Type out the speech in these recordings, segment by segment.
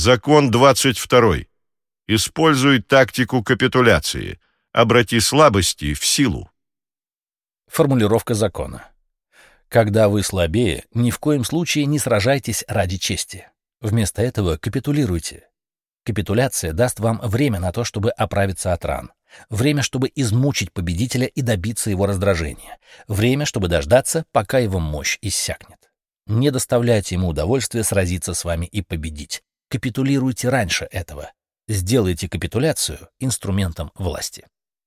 Закон 22. Используй тактику капитуляции. Обрати слабости в силу. Формулировка закона. Когда вы слабее, ни в коем случае не сражайтесь ради чести. Вместо этого капитулируйте. Капитуляция даст вам время на то, чтобы оправиться от ран. Время, чтобы измучить победителя и добиться его раздражения. Время, чтобы дождаться, пока его мощь иссякнет. Не доставляйте ему удовольствия сразиться с вами и победить. Капитулируйте раньше этого. Сделайте капитуляцию инструментом власти.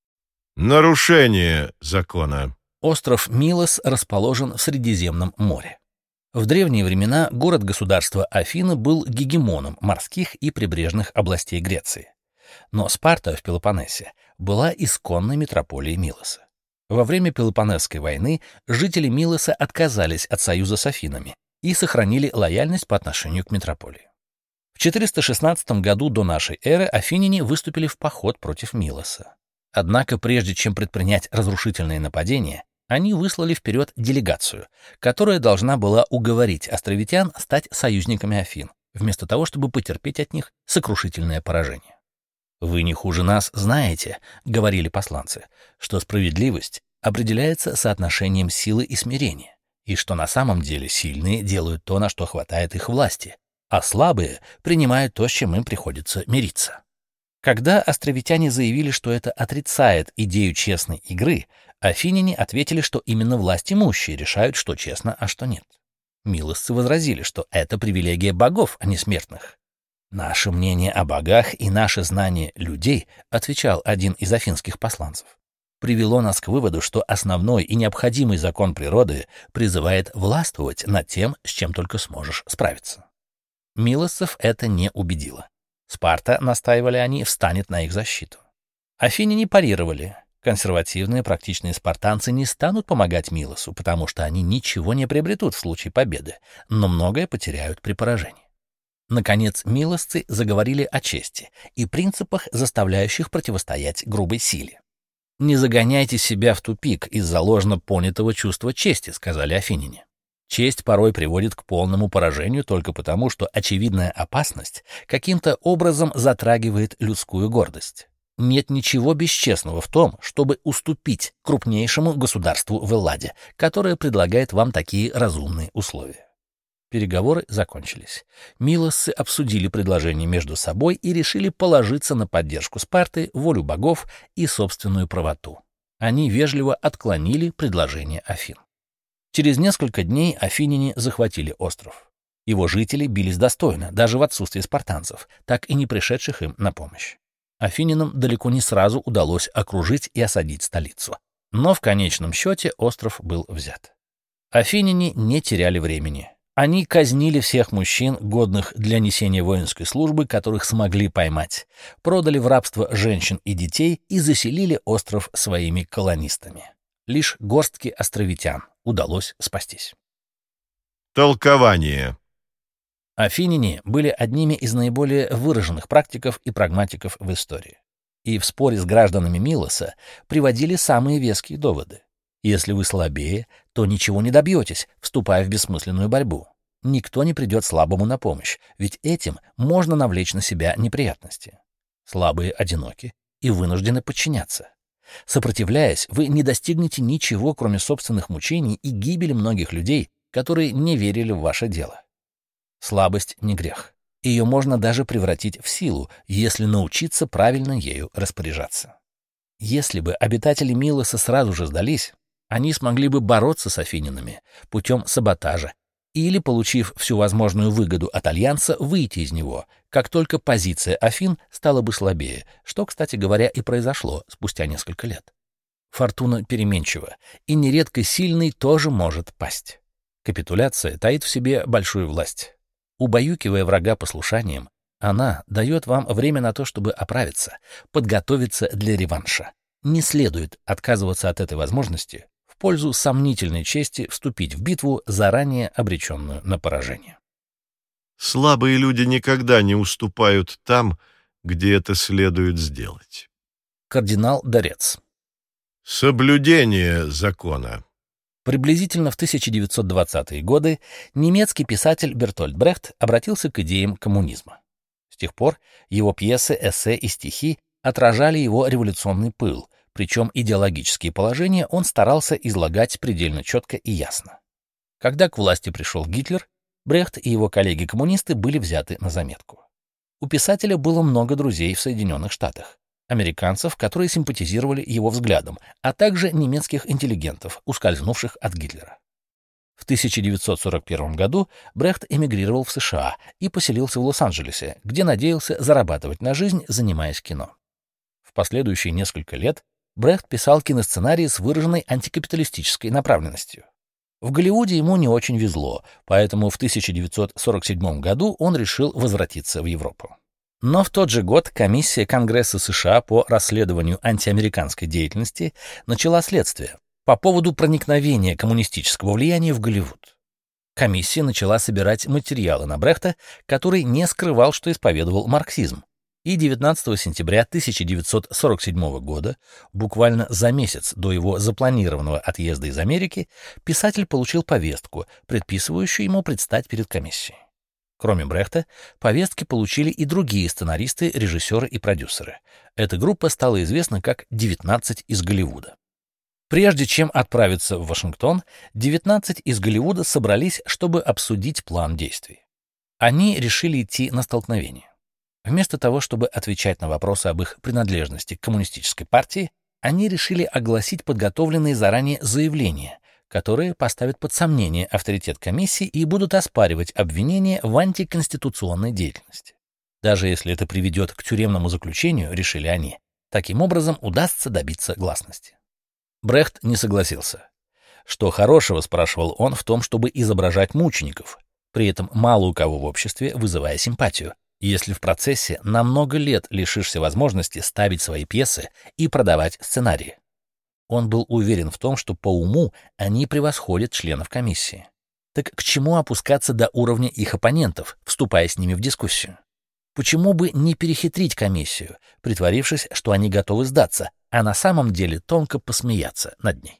Нарушение закона. Остров Милос расположен в Средиземном море. В древние времена город-государство Афины был гегемоном морских и прибрежных областей Греции. Но Спарта в Пелопоннесе была исконной метрополией Милоса. Во время Пелопоннесской войны жители Милоса отказались от союза с Афинами и сохранили лояльность по отношению к метрополии. В 416 году до нашей эры афиняне выступили в поход против Милоса. Однако прежде чем предпринять разрушительные нападения, они выслали вперед делегацию, которая должна была уговорить островитян стать союзниками Афин, вместо того, чтобы потерпеть от них сокрушительное поражение. «Вы не хуже нас знаете», — говорили посланцы, «что справедливость определяется соотношением силы и смирения, и что на самом деле сильные делают то, на что хватает их власти, а слабые принимают то, с чем им приходится мириться». Когда островитяне заявили, что это отрицает идею честной игры, афиняне ответили, что именно власть имущие решают, что честно, а что нет. Милосцы возразили, что это привилегия богов, а не смертных. «Наше мнение о богах и наше знание людей», — отвечал один из афинских посланцев, «привело нас к выводу, что основной и необходимый закон природы призывает властвовать над тем, с чем только сможешь справиться». Милосцев это не убедило. Спарта, настаивали они, встанет на их защиту. Афиняне парировали. Консервативные, практичные спартанцы не станут помогать Милосу, потому что они ничего не приобретут в случае победы, но многое потеряют при поражении. Наконец, милосцы заговорили о чести и принципах, заставляющих противостоять грубой силе. «Не загоняйте себя в тупик из-за ложно понятого чувства чести», — сказали афиняне. Честь порой приводит к полному поражению только потому, что очевидная опасность каким-то образом затрагивает людскую гордость. Нет ничего бесчестного в том, чтобы уступить крупнейшему государству в Элладе, которое предлагает вам такие разумные условия. Переговоры закончились. Милосцы обсудили предложение между собой и решили положиться на поддержку Спарты, волю богов и собственную правоту. Они вежливо отклонили предложение Афин. Через несколько дней афиняне захватили остров. Его жители бились достойно, даже в отсутствие спартанцев, так и не пришедших им на помощь. Афинянам далеко не сразу удалось окружить и осадить столицу. Но в конечном счете остров был взят. Афиняне не теряли времени. Они казнили всех мужчин, годных для несения воинской службы, которых смогли поймать, продали в рабство женщин и детей и заселили остров своими колонистами. Лишь горстке островитян удалось спастись. Толкование. Афиняне были одними из наиболее выраженных практиков и прагматиков в истории. И в споре с гражданами Милоса приводили самые веские доводы. Если вы слабее, то ничего не добьетесь, вступая в бессмысленную борьбу. Никто не придет слабому на помощь, ведь этим можно навлечь на себя неприятности. Слабые одиноки и вынуждены подчиняться. Сопротивляясь, вы не достигнете ничего, кроме собственных мучений и гибели многих людей, которые не верили в ваше дело. Слабость не грех. Ее можно даже превратить в силу, если научиться правильно ею распоряжаться. Если бы обитатели Милоса сразу же сдались, они смогли бы бороться с афинянами путем саботажа или, получив всю возможную выгоду от альянса, выйти из него, как только позиция Афин стала бы слабее, что, кстати говоря, и произошло спустя несколько лет. Фортуна переменчива, и нередко сильный тоже может пасть. Капитуляция таит в себе большую власть. Убаюкивая врага послушанием, она дает вам время на то, чтобы оправиться, подготовиться для реванша. Не следует отказываться от этой возможности в пользу сомнительной чести вступить в битву, заранее обреченную на поражение. Слабые люди никогда не уступают там, где это следует сделать. Кардинал Дорец. Соблюдение закона. Приблизительно в 1920-е годы немецкий писатель Бертольд Брехт обратился к идеям коммунизма. С тех пор его пьесы, эссе и стихи отражали его революционный пыл, причем идеологические положения он старался излагать предельно четко и ясно. Когда к власти пришел Гитлер, Брехт и его коллеги-коммунисты были взяты на заметку. У писателя было много друзей в Соединенных Штатах, американцев, которые симпатизировали его взглядам, а также немецких интеллигентов, ускользнувших от Гитлера. В 1941 году Брехт эмигрировал в США и поселился в Лос-Анджелесе, где надеялся зарабатывать на жизнь, занимаясь кино. В последующие несколько лет Брехт писал киносценарии с выраженной антикапиталистической направленностью. В Голливуде ему не очень везло, поэтому в 1947 году он решил возвратиться в Европу. Но в тот же год комиссия Конгресса США по расследованию антиамериканской деятельности начала следствие по поводу проникновения коммунистического влияния в Голливуд. Комиссия начала собирать материалы на Брехта, который не скрывал, что исповедовал марксизм. И 19 сентября 1947 года, буквально за месяц до его запланированного отъезда из Америки, писатель получил повестку, предписывающую ему предстать перед комиссией. Кроме Брехта, повестки получили и другие сценаристы, режиссеры и продюсеры. Эта группа стала известна как «19 из Голливуда». Прежде чем отправиться в Вашингтон, 19 из Голливуда собрались, чтобы обсудить план действий. Они решили идти на столкновение. Вместо того, чтобы отвечать на вопросы об их принадлежности к коммунистической партии, они решили огласить подготовленные заранее заявления, которые поставят под сомнение авторитет комиссии и будут оспаривать обвинения в антиконституционной деятельности. Даже если это приведет к тюремному заключению, решили они, таким образом удастся добиться гласности. Брехт не согласился. Что хорошего, спрашивал он, в том, чтобы изображать мучеников, при этом мало у кого в обществе вызывая симпатию, если в процессе на много лет лишишься возможности ставить свои пьесы и продавать сценарии. Он был уверен в том, что по уму они превосходят членов комиссии. Так к чему опускаться до уровня их оппонентов, вступая с ними в дискуссию? Почему бы не перехитрить комиссию, притворившись, что они готовы сдаться, а на самом деле тонко посмеяться над ней?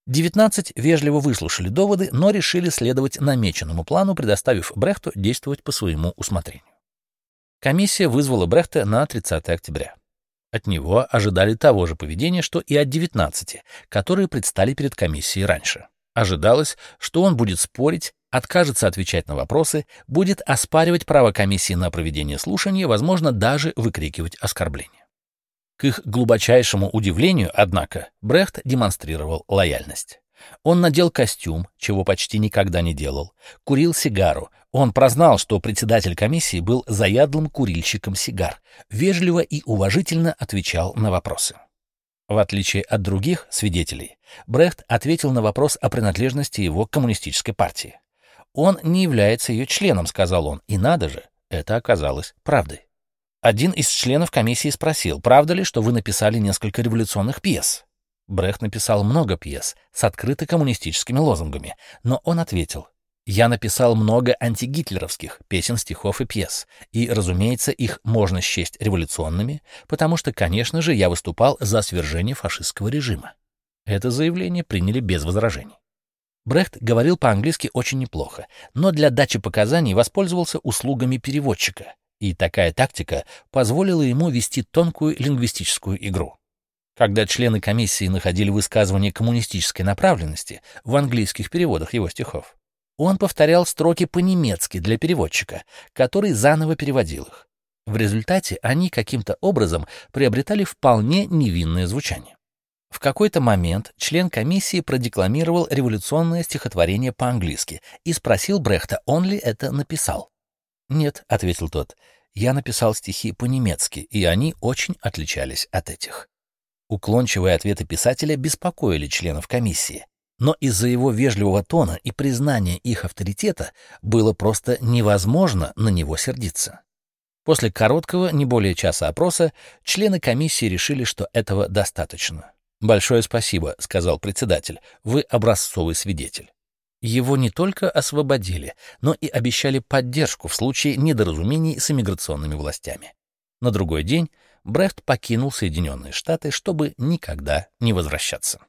19 вежливо выслушали доводы, но решили следовать намеченному плану, предоставив Брехту действовать по своему усмотрению. Комиссия вызвала Брехта на 30 октября. От него ожидали того же поведения, что и от 19, которые предстали перед комиссией раньше. Ожидалось, что он будет спорить, откажется отвечать на вопросы, будет оспаривать право комиссии на проведение слушания, возможно, даже выкрикивать оскорбления. К их глубочайшему удивлению, однако, Брехт демонстрировал лояльность. Он надел костюм, чего почти никогда не делал, курил сигару. Он прознал, что председатель комиссии был заядлым курильщиком сигар, вежливо и уважительно отвечал на вопросы. В отличие от других свидетелей, Брехт ответил на вопрос о принадлежности его к коммунистической партии. «Он не является ее членом», — сказал он, и надо же, это оказалось правдой. Один из членов комиссии спросил, правда ли, что вы написали несколько революционных пьес? Брехт написал много пьес с открыто коммунистическими лозунгами, но он ответил: «Я написал много антигитлеровских песен, стихов и пьес, и, разумеется, их можно счесть революционными, потому что, конечно же, я выступал за свержение фашистского режима». Это заявление приняли без возражений. Брехт говорил по-английски очень неплохо, но для дачи показаний воспользовался услугами переводчика, и такая тактика позволила ему вести тонкую лингвистическую игру. Когда члены комиссии находили высказывания коммунистической направленности в английских переводах его стихов, он повторял строки по-немецки для переводчика, который заново переводил их. В результате они каким-то образом приобретали вполне невинное звучание. В какой-то момент член комиссии продекламировал революционное стихотворение по-английски и спросил Брехта, он ли это написал. «Нет», — ответил тот, — «я написал стихи по-немецки, и они очень отличались от этих». Уклончивые ответы писателя беспокоили членов комиссии, но из-за его вежливого тона и признания их авторитета было просто невозможно на него сердиться. После короткого, не более часа опроса, члены комиссии решили, что этого достаточно. «Большое спасибо», — сказал председатель, — «вы образцовый свидетель». Его не только освободили, но и обещали поддержку в случае недоразумений с иммиграционными властями. На другой день Брехт покинул Соединенные Штаты, чтобы никогда не возвращаться.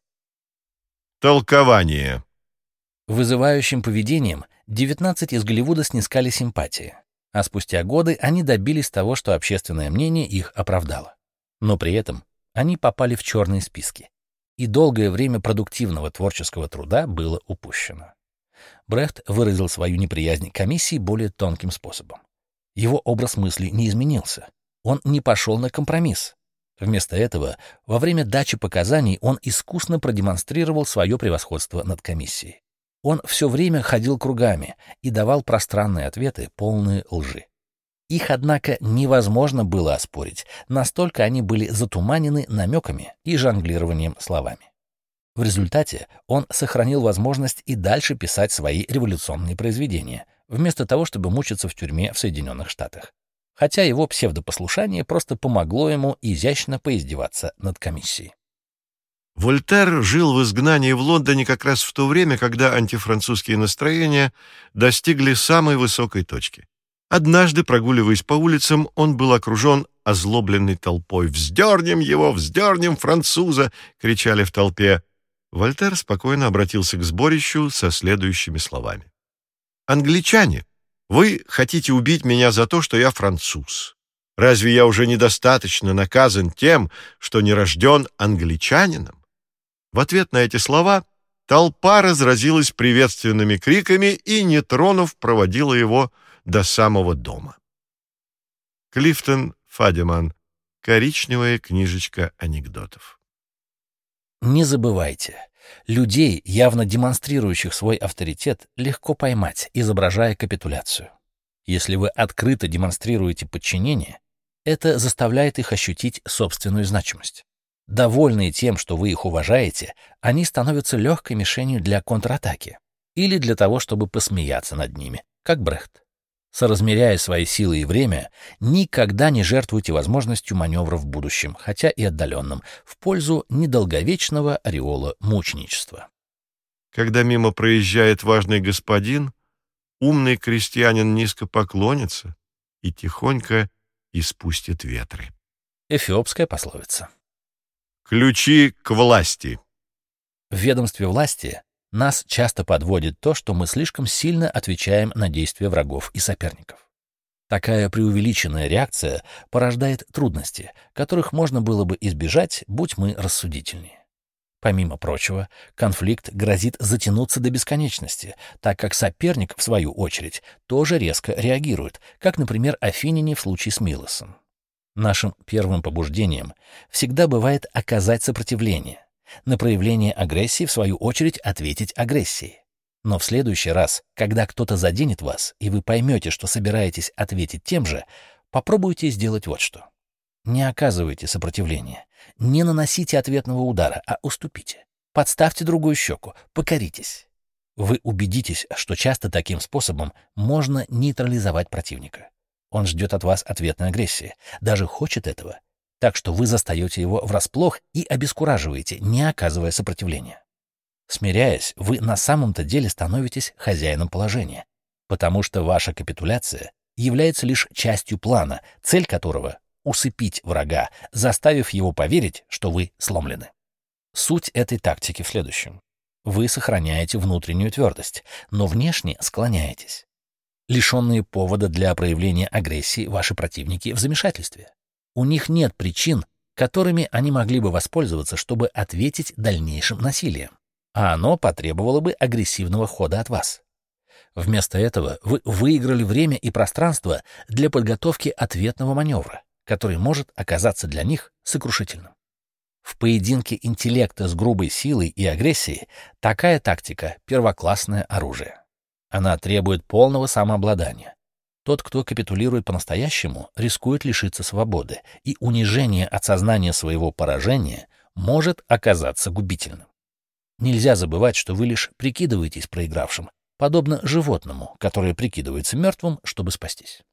Толкование. Вызывающим поведением 19 из Голливуда снискали симпатии. А спустя годы они добились того, что общественное мнение их оправдало. Но при этом они попали в черные списки, и долгое время продуктивного творческого труда было упущено. Брехт выразил свою неприязнь к комиссии более тонким способом. Его образ мысли не изменился. Он не пошел на компромисс. Вместо этого, во время дачи показаний он искусно продемонстрировал свое превосходство над комиссией. Он все время ходил кругами и давал пространные ответы, полные лжи. Их, однако, невозможно было оспорить, настолько они были затуманены намеками и жонглированием словами. В результате он сохранил возможность и дальше писать свои революционные произведения, вместо того, чтобы мучиться в тюрьме в Соединенных Штатах. Хотя его псевдопослушание просто помогло ему изящно поиздеваться над комиссией. Вольтер жил в изгнании в Лондоне как раз в то время, когда антифранцузские настроения достигли самой высокой точки. Однажды, прогуливаясь по улицам, он был окружен озлобленной толпой. «Вздернем его! Вздернем француза!» — кричали в толпе. Вольтер спокойно обратился к сборищу со следующими словами. «Англичане, вы хотите убить меня за то, что я француз. Разве я уже недостаточно наказан тем, что не рожден англичанином?» В ответ на эти слова толпа разразилась приветственными криками и, не тронув, проводила его до самого дома. Клифтон Фадеман. Коричневая книжечка анекдотов. Не забывайте, людей, явно демонстрирующих свой авторитет, легко поймать, изображая капитуляцию. Если вы открыто демонстрируете подчинение, это заставляет их ощутить собственную значимость. Довольные тем, что вы их уважаете, они становятся легкой мишенью для контратаки или для того, чтобы посмеяться над ними, как Брехт. Соразмеряя свои силы и время, никогда не жертвуйте возможностью маневра в будущем, хотя и отдаленном, в пользу недолговечного ореола мученичества. Когда мимо проезжает важный господин, умный крестьянин низко поклонится и тихонько испустит ветры. Эфиопская пословица. Ключи к власти. В ведомстве власти нас часто подводит то, что мы слишком сильно отвечаем на действия врагов и соперников. Такая преувеличенная реакция порождает трудности, которых можно было бы избежать, будь мы рассудительнее. Помимо прочего, конфликт грозит затянуться до бесконечности, так как соперник, в свою очередь, тоже резко реагирует, как, например, афиняне в случае с Милосом. Нашим первым побуждением всегда бывает оказать сопротивление, на проявление агрессии, в свою очередь, ответить агрессией. Но в следующий раз, когда кто-то заденет вас, и вы поймете, что собираетесь ответить тем же, попробуйте сделать вот что. Не оказывайте сопротивления, не наносите ответного удара, а уступите. Подставьте другую щеку, покоритесь. Вы убедитесь, что часто таким способом можно нейтрализовать противника. Он ждет от вас ответной агрессии, даже хочет этого, так что вы застаете его врасплох и обескураживаете, не оказывая сопротивления. Смиряясь, вы на самом-то деле становитесь хозяином положения, потому что ваша капитуляция является лишь частью плана, цель которого — усыпить врага, заставив его поверить, что вы сломлены. Суть этой тактики в следующем. Вы сохраняете внутреннюю твердость, но внешне склоняетесь. Лишенные повода для проявления агрессии, ваши противники в замешательстве. У них нет причин, которыми они могли бы воспользоваться, чтобы ответить дальнейшим насилием, а оно потребовало бы агрессивного хода от вас. Вместо этого вы выиграли время и пространство для подготовки ответного маневра, который может оказаться для них сокрушительным. В поединке интеллекта с грубой силой и агрессией такая тактика — первоклассное оружие. Она требует полного самообладания. Тот, кто капитулирует по-настоящему, рискует лишиться свободы, и унижение от сознания своего поражения может оказаться губительным. Нельзя забывать, что вы лишь прикидываетесь проигравшим, подобно животному, которое прикидывается мертвым, чтобы спастись.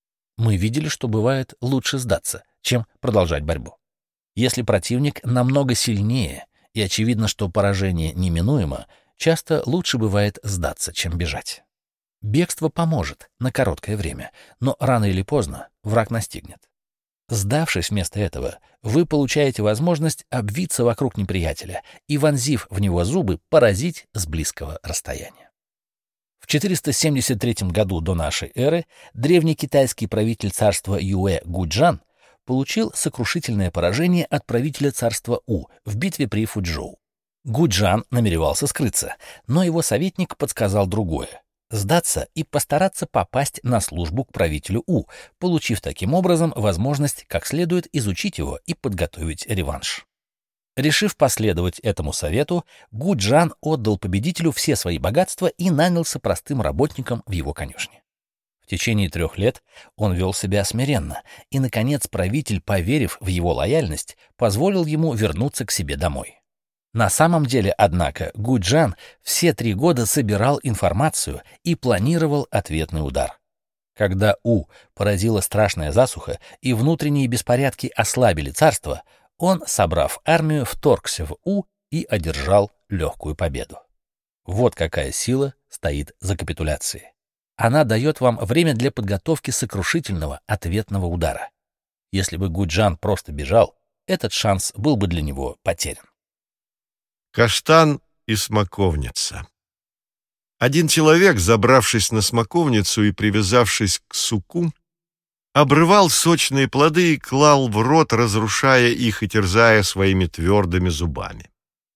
Мы видели, что бывает лучше сдаться, чем продолжать борьбу. Если противник намного сильнее, и очевидно, что поражение неминуемо, часто лучше бывает сдаться, чем бежать. Бегство поможет на короткое время, но рано или поздно враг настигнет. Сдавшись вместо этого, вы получаете возможность обвиться вокруг неприятеля и, вонзив в него зубы, поразить с близкого расстояния. В 473 году до нашей эры древний китайский правитель царства Юэ Гуджан получил сокрушительное поражение от правителя царства У в битве при Фучжоу. Гуджан намеревался скрыться, но его советник подсказал другое — сдаться и постараться попасть на службу к правителю У, получив таким образом возможность как следует изучить его и подготовить реванш. Решив последовать этому совету, Гуджан отдал победителю все свои богатства и нанялся простым работником в его конюшне. В течение 3 лет он вел себя смиренно, и, наконец, правитель, поверив в его лояльность, позволил ему вернуться к себе домой. На самом деле, однако, Гуджан все 3 года собирал информацию и планировал ответный удар. Когда У поразила страшная засуха и внутренние беспорядки ослабили царство, он, собрав армию, вторгся в У и одержал легкую победу. Вот какая сила стоит за капитуляцией. Она дает вам время для подготовки сокрушительного ответного удара. Если бы Гуджан просто бежал, этот шанс был бы для него потерян. Каштан и смоковница. Один человек, забравшись на смоковницу и привязавшись к суку, обрывал сочные плоды и клал в рот, разрушая их и терзая своими твердыми зубами.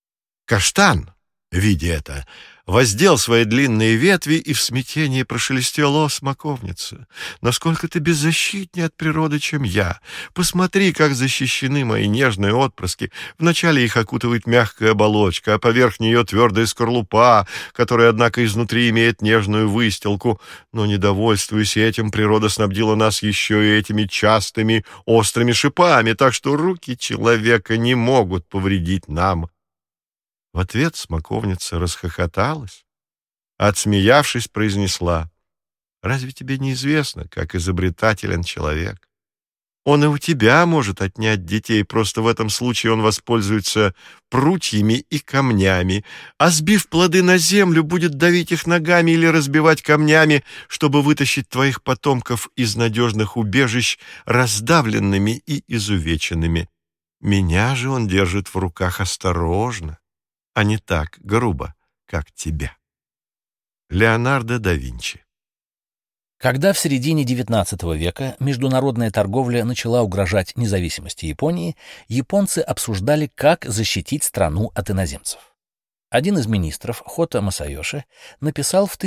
Каштан, видя это, воздел свои длинные ветви и в смятении прошелестел: «О, смоковница, насколько ты беззащитнее от природы, чем я! Посмотри, как защищены мои нежные отпрыски! Вначале их окутывает мягкая оболочка, а поверх нее твердая скорлупа, которая, однако, изнутри имеет нежную выстилку. Но, недовольствуясь этим, природа снабдила нас еще и этими частыми острыми шипами, так что руки человека не могут повредить нам». В ответ смоковница расхохоталась, а, отсмеявшись, произнесла: «Разве тебе неизвестно, как изобретателен человек? Он и у тебя может отнять детей, просто в этом случае он воспользуется прутьями и камнями, а, сбив плоды на землю, будет давить их ногами или разбивать камнями, чтобы вытащить твоих потомков из надежных убежищ раздавленными и изувеченными. Меня же он держит в руках осторожно, а не так грубо, как тебя». Леонардо да Винчи. Когда в середине XIX века международная торговля начала угрожать независимости Японии, японцы обсуждали, как защитить страну от иноземцев. Один из министров, Хото Масайоши, написал в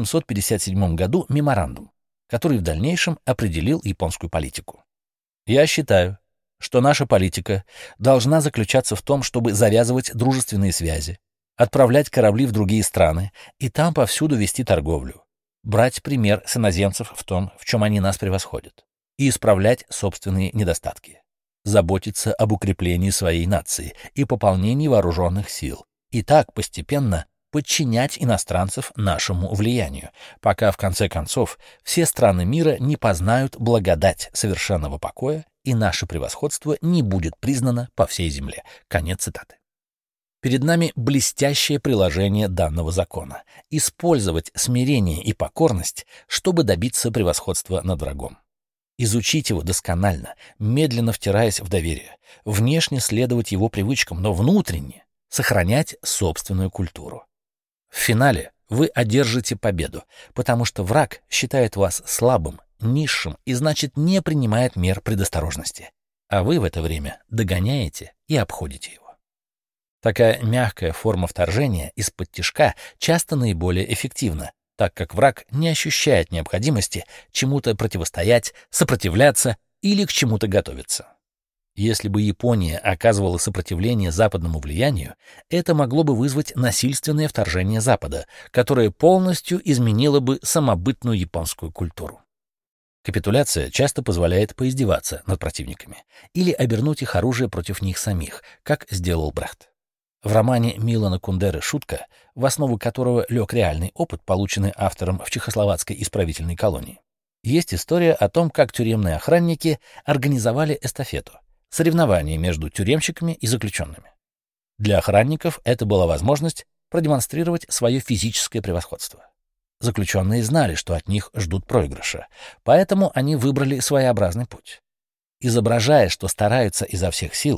1857 году меморандум, который в дальнейшем определил японскую политику. «Я считаю, что наша политика должна заключаться в том, чтобы завязывать дружественные связи, отправлять корабли в другие страны и там повсюду вести торговлю, брать пример с иноземцев в том, в чем они нас превосходят, и исправлять собственные недостатки, заботиться об укреплении своей нации и пополнении вооруженных сил, и так постепенно подчинять иностранцев нашему влиянию, пока в конце концов все страны мира не познают благодать совершенного покоя и наше превосходство не будет признано по всей земле». Конец цитаты. Перед нами блестящее приложение данного закона — использовать смирение и покорность, чтобы добиться превосходства над врагом. Изучить его досконально, медленно втираясь в доверие, внешне следовать его привычкам, но внутренне сохранять собственную культуру. В финале вы одержите победу, потому что враг считает вас слабым, низшим и, значит, не принимает мер предосторожности, а вы в это время догоняете и обходите его. Такая мягкая форма вторжения из-под-тишка часто наиболее эффективна, так как враг не ощущает необходимости чему-то противостоять, сопротивляться или к чему-то готовиться. Если бы Япония оказывала сопротивление западному влиянию, это могло бы вызвать насильственное вторжение Запада, которое полностью изменило бы самобытную японскую культуру. Капитуляция часто позволяет поиздеваться над противниками или обернуть их оружие против них самих, как сделал Брехт. В романе Милана Кундеры «Шутка», в основу которого лег реальный опыт, полученный автором в чехословацкой исправительной колонии, есть история о том, как тюремные охранники организовали эстафету — соревнование между тюремщиками и заключенными. Для охранников это была возможность продемонстрировать свое физическое превосходство. Заключенные знали, что от них ждут проигрыша, поэтому они выбрали своеобразный путь. Изображая, что стараются изо всех сил,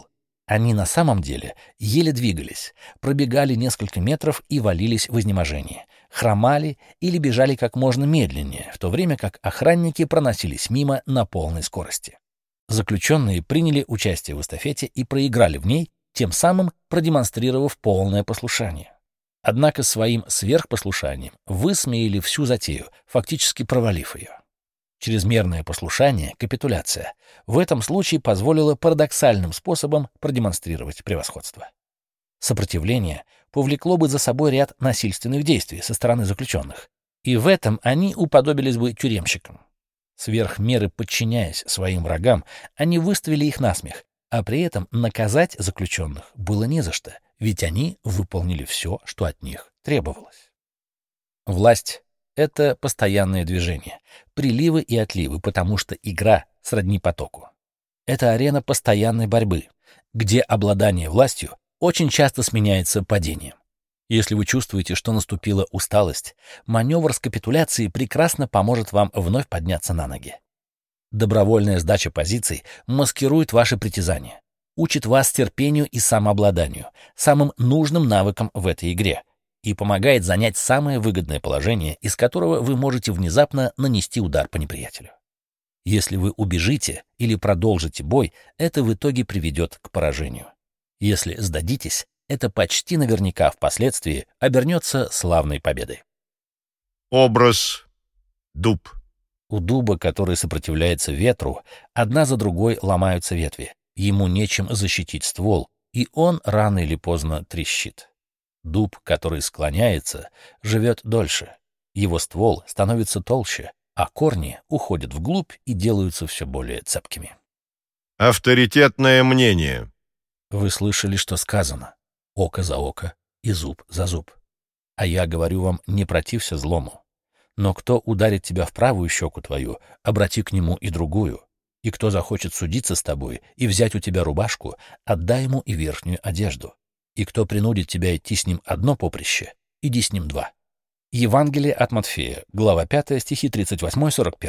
Они на самом деле еле двигались, пробегали несколько метров и валились в изнеможении, хромали или бежали как можно медленнее, в то время как охранники проносились мимо на полной скорости. Заключенные приняли участие в эстафете и проиграли в ней, тем самым продемонстрировав полное послушание. Однако своим сверхпослушанием высмеяли всю затею, фактически провалив ее. Чрезмерное послушание, капитуляция, в этом случае позволило парадоксальным способом продемонстрировать превосходство. Сопротивление повлекло бы за собой ряд насильственных действий со стороны заключенных, и в этом они уподобились бы тюремщикам. Сверх меры подчиняясь своим врагам, они выставили их насмех, а при этом наказать заключенных было не за что, ведь они выполнили все, что от них требовалось. Власть — это постоянное движение, приливы и отливы, потому что игра сродни потоку. Это арена постоянной борьбы, где обладание властью очень часто сменяется падением. Если вы чувствуете, что наступила усталость, маневр с капитуляцией прекрасно поможет вам вновь подняться на ноги. Добровольная сдача позиций маскирует ваши притязания, учит вас терпению и самообладанию, самым нужным навыкам в этой игре, и помогает занять самое выгодное положение, из которого вы можете внезапно нанести удар по неприятелю. Если вы убежите или продолжите бой, это в итоге приведет к поражению. Если сдадитесь, это почти наверняка впоследствии обернется славной победой. Образ дуб. У дуба, который сопротивляется ветру, одна за другой ломаются ветви. Ему нечем защитить ствол, и он рано или поздно трещит. Дуб, который склоняется, живет дольше. Его ствол становится толще, а корни уходят вглубь и делаются все более цепкими. Авторитетное мнение. Вы слышали, что сказано: око за око и зуб за зуб. А я говорю вам, не протився злому. Но кто ударит тебя в правую щеку твою, обрати к нему и другую. И кто захочет судиться с тобой и взять у тебя рубашку, отдай ему и верхнюю одежду. И кто принудит тебя идти с ним одно поприще, иди с ним два. Евангелие от Матфея, глава 5, стихи 38-41.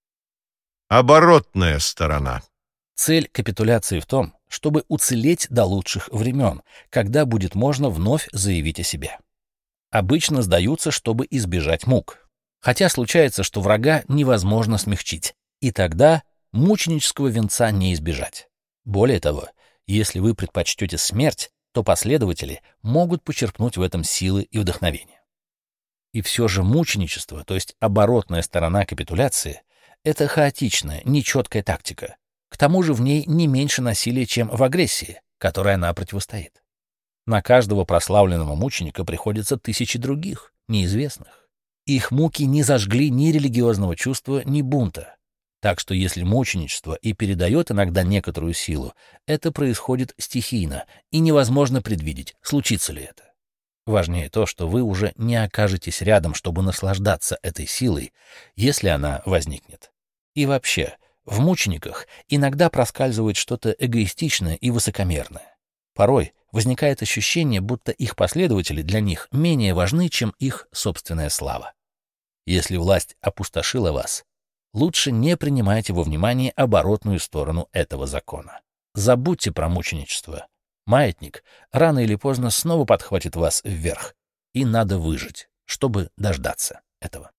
Оборотная сторона. Цель капитуляции в том, чтобы уцелеть до лучших времен, когда будет можно вновь заявить о себе. Обычно сдаются, чтобы избежать мук. Хотя случается, что врага невозможно смягчить, и тогда мученического венца не избежать. Более того, если вы предпочтете смерть, то последователи могут почерпнуть в этом силы и вдохновение. И все же мученичество, то есть оборотная сторона капитуляции, это хаотичная, нечеткая тактика. К тому же в ней не меньше насилия, чем в агрессии, которой она противостоит. На каждого прославленного мученика приходится тысячи других, неизвестных. Их муки не зажгли ни религиозного чувства, ни бунта. Так что если мученичество и передает иногда некоторую силу, это происходит стихийно, и невозможно предвидеть, случится ли это. Важнее то, что вы уже не окажетесь рядом, чтобы наслаждаться этой силой, если она возникнет. И вообще, в мучениках иногда проскальзывает что-то эгоистичное и высокомерное. Порой возникает ощущение, будто их последователи для них менее важны, чем их собственная слава. Если власть опустошила вас, лучше не принимайте во внимание оборотную сторону этого закона. Забудьте про мученичество. Маятник рано или поздно снова подхватит вас вверх, и надо выжить, чтобы дождаться этого.